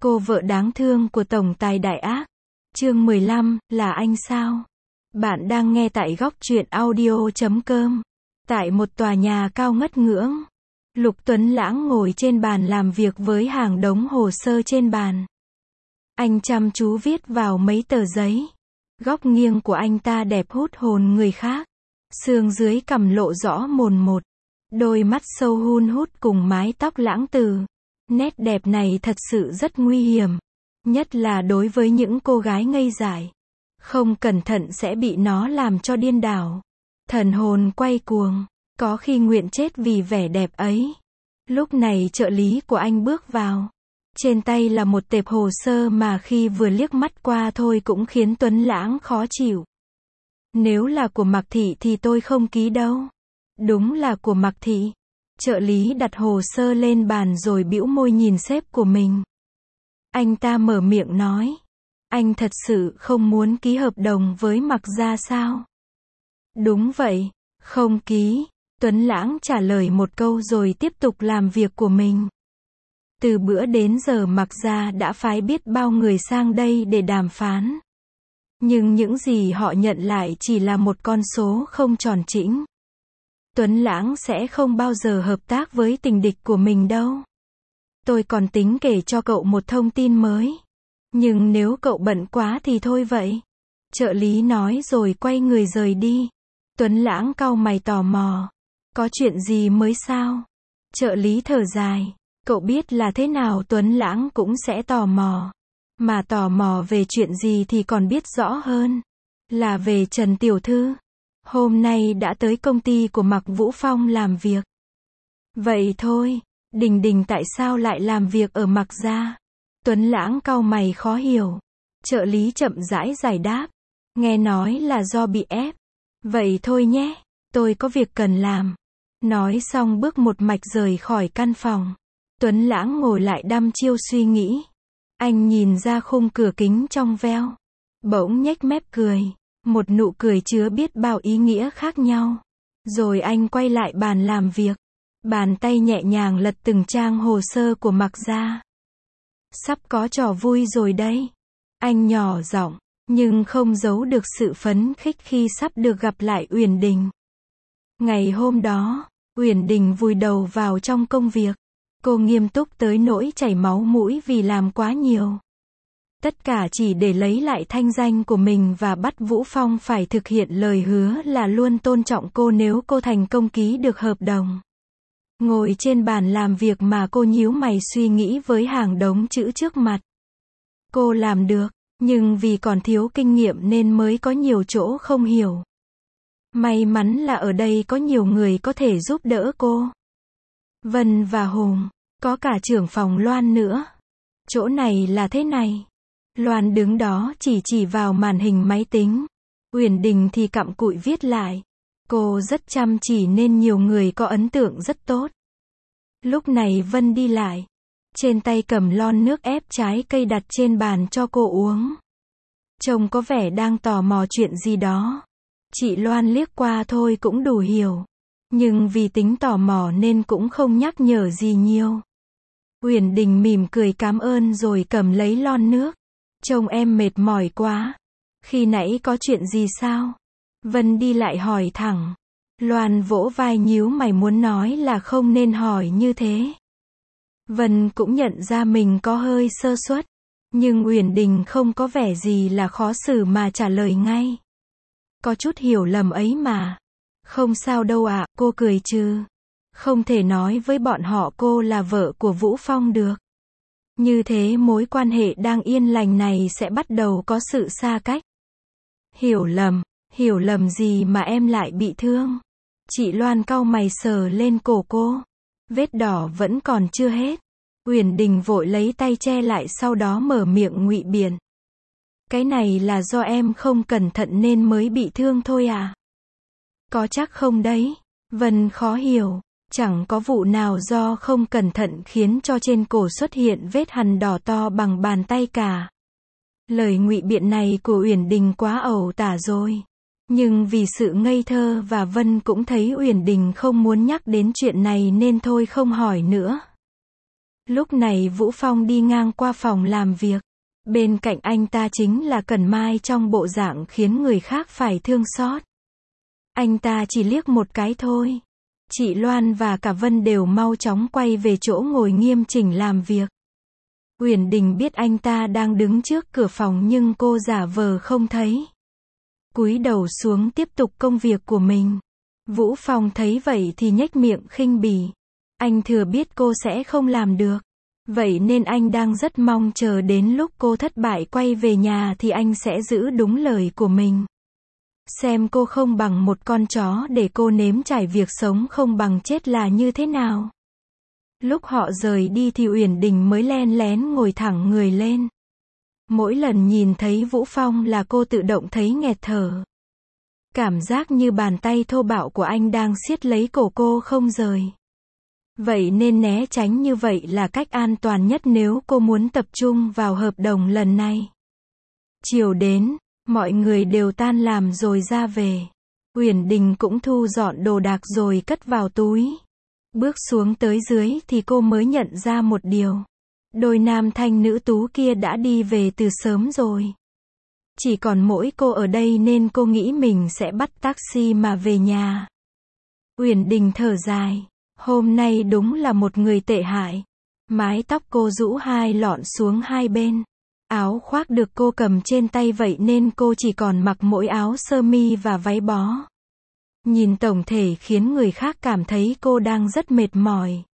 Cô vợ đáng thương của tổng tài đại ác. Chương 15, là anh sao? Bạn đang nghe tại góc truyện audio.com. Tại một tòa nhà cao ngất ngưỡng, Lục Tuấn Lãng ngồi trên bàn làm việc với hàng đống hồ sơ trên bàn. Anh chăm chú viết vào mấy tờ giấy. Góc nghiêng của anh ta đẹp hút hồn người khác. Xương dưới cằm lộ rõ mồn một. Đôi mắt sâu hun hút cùng mái tóc lãng từ. Nét đẹp này thật sự rất nguy hiểm. Nhất là đối với những cô gái ngây dại. Không cẩn thận sẽ bị nó làm cho điên đảo. Thần hồn quay cuồng. Có khi nguyện chết vì vẻ đẹp ấy. Lúc này trợ lý của anh bước vào. Trên tay là một tệp hồ sơ mà khi vừa liếc mắt qua thôi cũng khiến Tuấn Lãng khó chịu. Nếu là của Mạc Thị thì tôi không ký đâu. Đúng là của Mạc Thị. Trợ lý đặt hồ sơ lên bàn rồi bĩu môi nhìn sếp của mình. Anh ta mở miệng nói. Anh thật sự không muốn ký hợp đồng với Mạc gia sao? Đúng vậy, không ký. Tuấn Lãng trả lời một câu rồi tiếp tục làm việc của mình. Từ bữa đến giờ Mạc gia đã phái biết bao người sang đây để đàm phán. Nhưng những gì họ nhận lại chỉ là một con số không tròn trĩnh. Tuấn Lãng sẽ không bao giờ hợp tác với tình địch của mình đâu. Tôi còn tính kể cho cậu một thông tin mới. Nhưng nếu cậu bận quá thì thôi vậy. Trợ lý nói rồi quay người rời đi. Tuấn Lãng cau mày tò mò. Có chuyện gì mới sao? Trợ lý thở dài. Cậu biết là thế nào Tuấn Lãng cũng sẽ tò mò. Mà tò mò về chuyện gì thì còn biết rõ hơn. Là về Trần Tiểu Thư. Hôm nay đã tới công ty của Mạc Vũ Phong làm việc. Vậy thôi, Đình Đình tại sao lại làm việc ở Mạc gia? Tuấn Lãng cau mày khó hiểu. Trợ lý chậm rãi giải đáp. Nghe nói là do bị ép. Vậy thôi nhé, tôi có việc cần làm. Nói xong bước một mạch rời khỏi căn phòng. Tuấn Lãng ngồi lại đăm chiêu suy nghĩ. Anh nhìn ra khung cửa kính trong veo. Bỗng nhếch mép cười. Một nụ cười chứa biết bao ý nghĩa khác nhau. Rồi anh quay lại bàn làm việc. Bàn tay nhẹ nhàng lật từng trang hồ sơ của Mạc gia. Sắp có trò vui rồi đây. Anh nhỏ giọng, nhưng không giấu được sự phấn khích khi sắp được gặp lại Uyển Đình. Ngày hôm đó, Uyển Đình vùi đầu vào trong công việc. Cô nghiêm túc tới nỗi chảy máu mũi vì làm quá nhiều. Tất cả chỉ để lấy lại thanh danh của mình và bắt Vũ Phong phải thực hiện lời hứa là luôn tôn trọng cô nếu cô thành công ký được hợp đồng. Ngồi trên bàn làm việc mà cô nhíu mày suy nghĩ với hàng đống chữ trước mặt. Cô làm được, nhưng vì còn thiếu kinh nghiệm nên mới có nhiều chỗ không hiểu. May mắn là ở đây có nhiều người có thể giúp đỡ cô. Vân và Hùng, có cả trưởng phòng Loan nữa. Chỗ này là thế này. Loan đứng đó chỉ vào màn hình máy tính. Uyển Đình thì cặm cụi viết lại. Cô rất chăm chỉ nên nhiều người có ấn tượng rất tốt. Lúc này Vân đi lại. Trên tay cầm lon nước ép trái cây đặt trên bàn cho cô uống. Trông có vẻ đang tò mò chuyện gì đó. Chị Loan liếc qua thôi cũng đủ hiểu. Nhưng vì tính tò mò nên cũng không nhắc nhở gì nhiều. Uyển Đình mỉm cười cảm ơn rồi cầm lấy lon nước. Trông em mệt mỏi quá. Khi nãy có chuyện gì sao? Vân đi lại hỏi thẳng. Loan vỗ vai nhíu mày muốn nói là không nên hỏi như thế. Vân cũng nhận ra mình có hơi sơ suất. Nhưng Uyển Đình không có vẻ gì là khó xử mà trả lời ngay. Có chút hiểu lầm ấy mà. Không sao đâu ạ, cô cười trừ. Không thể nói với bọn họ cô là vợ của Vũ Phong được. Như thế mối quan hệ đang yên lành này sẽ bắt đầu có sự xa cách. Hiểu lầm gì mà em lại bị thương? Chị Loan cau mày sờ lên cổ cô. Vết đỏ vẫn còn chưa hết. Uyển Đình vội lấy tay che lại sau đó mở miệng ngụy biện. Cái này là do em không cẩn thận nên mới bị thương thôi à? Có chắc không đấy? Vân khó hiểu. Chẳng có vụ nào do không cẩn thận khiến cho trên cổ xuất hiện vết hằn đỏ to bằng bàn tay cả. Lời ngụy biện này của Uyển Đình quá ẩu tả rồi. Nhưng vì sự ngây thơ và Vân cũng thấy Uyển Đình không muốn nhắc đến chuyện này nên thôi không hỏi nữa. Lúc này Vũ Phong đi ngang qua phòng làm việc. Bên cạnh anh ta chính là Cẩn Mai trong bộ dạng khiến người khác phải thương xót. Anh ta chỉ liếc một cái thôi. Chị Loan và cả Vân đều mau chóng quay về chỗ ngồi nghiêm chỉnh làm việc. Uyển Đình biết anh ta đang đứng trước cửa phòng nhưng cô giả vờ không thấy. Cúi đầu xuống tiếp tục công việc của mình. Vũ Phong thấy vậy thì nhếch miệng khinh bỉ. Anh thừa biết cô sẽ không làm được. Vậy nên anh đang rất mong chờ đến lúc cô thất bại quay về nhà thì anh sẽ giữ đúng lời của mình. Xem cô không bằng một con chó để cô nếm trải việc sống không bằng chết là như thế nào. Lúc họ rời đi thì Uyển Đình mới len lén ngồi thẳng người lên. Mỗi lần nhìn thấy Vũ Phong là cô tự động thấy nghẹt thở. Cảm giác như bàn tay thô bạo của anh đang siết lấy cổ cô không rời. Vậy nên né tránh như vậy là cách an toàn nhất nếu cô muốn tập trung vào hợp đồng lần này. Chiều đến, mọi người đều tan làm rồi ra về. Uyển Đình cũng thu dọn đồ đạc rồi cất vào túi. Bước xuống tới dưới thì cô mới nhận ra một điều. Đôi nam thanh nữ tú kia đã đi về từ sớm rồi. Chỉ còn mỗi cô ở đây nên cô nghĩ mình sẽ bắt taxi mà về nhà. Uyển Đình thở dài. Hôm nay đúng là một người tệ hại. Mái tóc cô rũ hai lọn xuống hai bên. Áo khoác được cô cầm trên tay vậy nên cô chỉ còn mặc mỗi áo sơ mi và váy bó. Nhìn tổng thể khiến người khác cảm thấy cô đang rất mệt mỏi.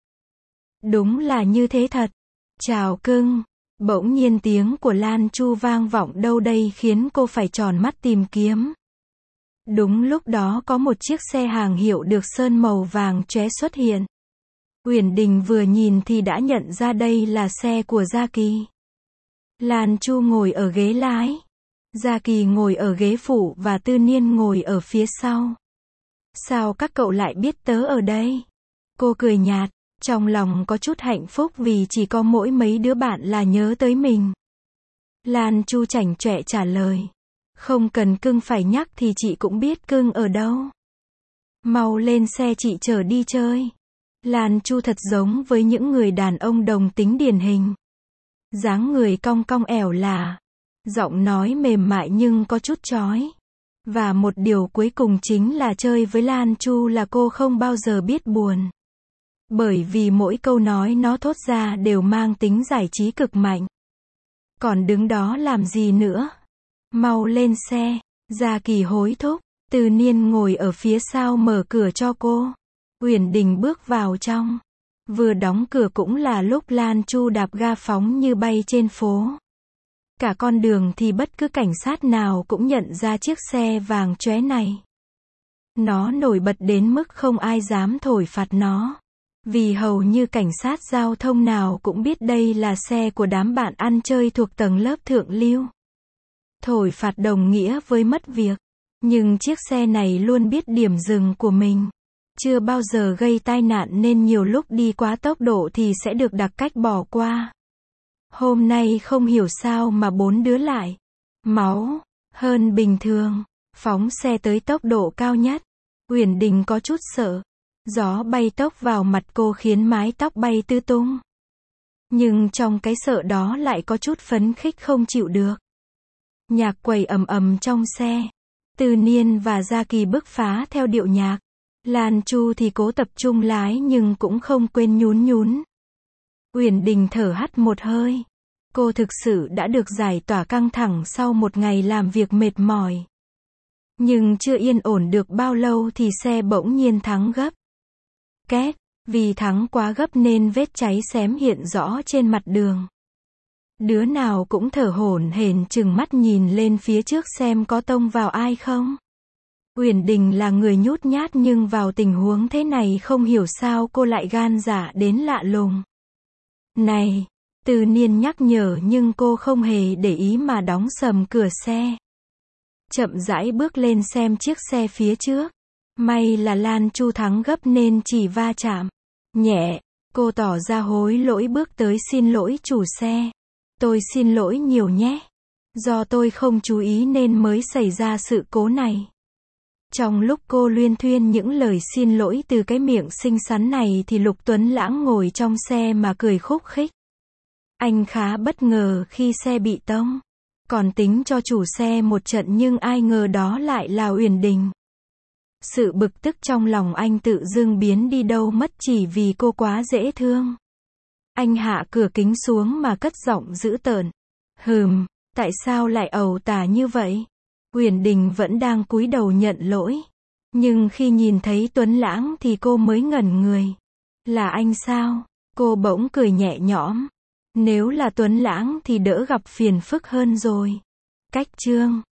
Đúng là như thế thật. Chào cưng. Bỗng nhiên tiếng của Lan Chu vang vọng đâu đây khiến cô phải tròn mắt tìm kiếm. Đúng lúc đó có một chiếc xe hàng hiệu được sơn màu vàng chóe xuất hiện. Uyển Đình vừa nhìn thì đã nhận ra đây là xe của Gia Kỳ. Lan Chu ngồi ở ghế lái. Gia Kỳ ngồi ở ghế phụ và Tư Niên ngồi ở phía sau. Sao các cậu lại biết tớ ở đây? Cô cười nhạt, trong lòng có chút hạnh phúc vì chỉ có mỗi mấy đứa bạn là nhớ tới mình. Lan Chu chảnh chọe trả lời. Không cần cưng phải nhắc thì chị cũng biết cưng ở đâu. Mau lên xe chị chở đi chơi. Lan Chu thật giống với những người đàn ông đồng tính điển hình. Dáng người cong cong ẻo lả. Giọng nói mềm mại nhưng có chút chói. Và một điều cuối cùng chính là chơi với Lan Chu là cô không bao giờ biết buồn. Bởi vì mỗi câu nói nó thốt ra đều mang tính giải trí cực mạnh. Còn đứng đó làm gì nữa? Mau lên xe. Gia Kỳ hối thúc. Tư Niên ngồi ở phía sau mở cửa cho cô. Uyển Đình bước vào trong. Vừa đóng cửa cũng là lúc Lan Chu đạp ga phóng như bay trên phố. Cả con đường thì bất cứ cảnh sát nào cũng nhận ra chiếc xe vàng chóe này. Nó nổi bật đến mức không ai dám thổi phạt nó. Vì hầu như cảnh sát giao thông nào cũng biết đây là xe của đám bạn ăn chơi thuộc tầng lớp thượng lưu. Thổi phạt đồng nghĩa với mất việc. Nhưng chiếc xe này luôn biết điểm dừng của mình. Chưa bao giờ gây tai nạn nên nhiều lúc đi quá tốc độ thì sẽ được đặc cách bỏ qua. Hôm nay không hiểu sao mà 4 đứa lại máu hơn bình thường, phóng xe tới tốc độ cao nhất. Uyển Đình có chút sợ. Gió bay tốc vào mặt cô khiến mái tóc bay tứ tung. Nhưng trong cái sợ đó lại có chút phấn khích không chịu được. Nhạc quẩy ầm ầm trong xe. Tư Niên và Gia Kỳ bứt phá theo điệu nhạc. Lan Chu thì cố tập trung lái nhưng cũng không quên nhún nhún. Uyển Đình thở hắt một hơi. Cô thực sự đã được giải tỏa căng thẳng sau một ngày làm việc mệt mỏi. Nhưng chưa yên ổn được bao lâu thì xe bỗng nhiên thắng gấp. Két, vì thắng quá gấp nên vết cháy xém hiện rõ trên mặt đường. Đứa nào cũng thở hổn hển trừng mắt nhìn lên phía trước xem có tông vào ai không. Uyển Đình là người nhút nhát nhưng vào tình huống thế này không hiểu sao cô lại gan dạ đến lạ lùng. Này, Tư Niên nhắc nhở nhưng cô không hề để ý mà đóng sầm cửa xe. Chậm rãi bước lên xem chiếc xe phía trước. May là Lan Chu thắng gấp nên chỉ va chạm nhẹ. Cô tỏ ra hối lỗi bước tới xin lỗi chủ xe. Tôi xin lỗi nhiều nhé. Do tôi không chú ý nên mới xảy ra sự cố này. Trong lúc cô luyên thuyên những lời xin lỗi từ cái miệng xinh xắn này thì Lục Tuấn Lãng ngồi trong xe mà cười khúc khích. Anh khá bất ngờ khi xe bị tông. Còn tính cho chủ xe một trận nhưng ai ngờ đó lại là Uyển Đình. Sự bực tức trong lòng anh tự dưng biến đi đâu mất chỉ vì cô quá dễ thương. Anh hạ cửa kính xuống mà cất giọng dữ tợn. Tại sao lại ẩu tả như vậy? Uyển Đình vẫn đang cúi đầu nhận lỗi. Nhưng khi nhìn thấy Tuấn Lãng thì cô mới ngẩn người. Là anh sao? Cô bỗng cười nhẹ nhõm. Nếu là Tuấn Lãng thì đỡ gặp phiền phức hơn rồi. Cách chương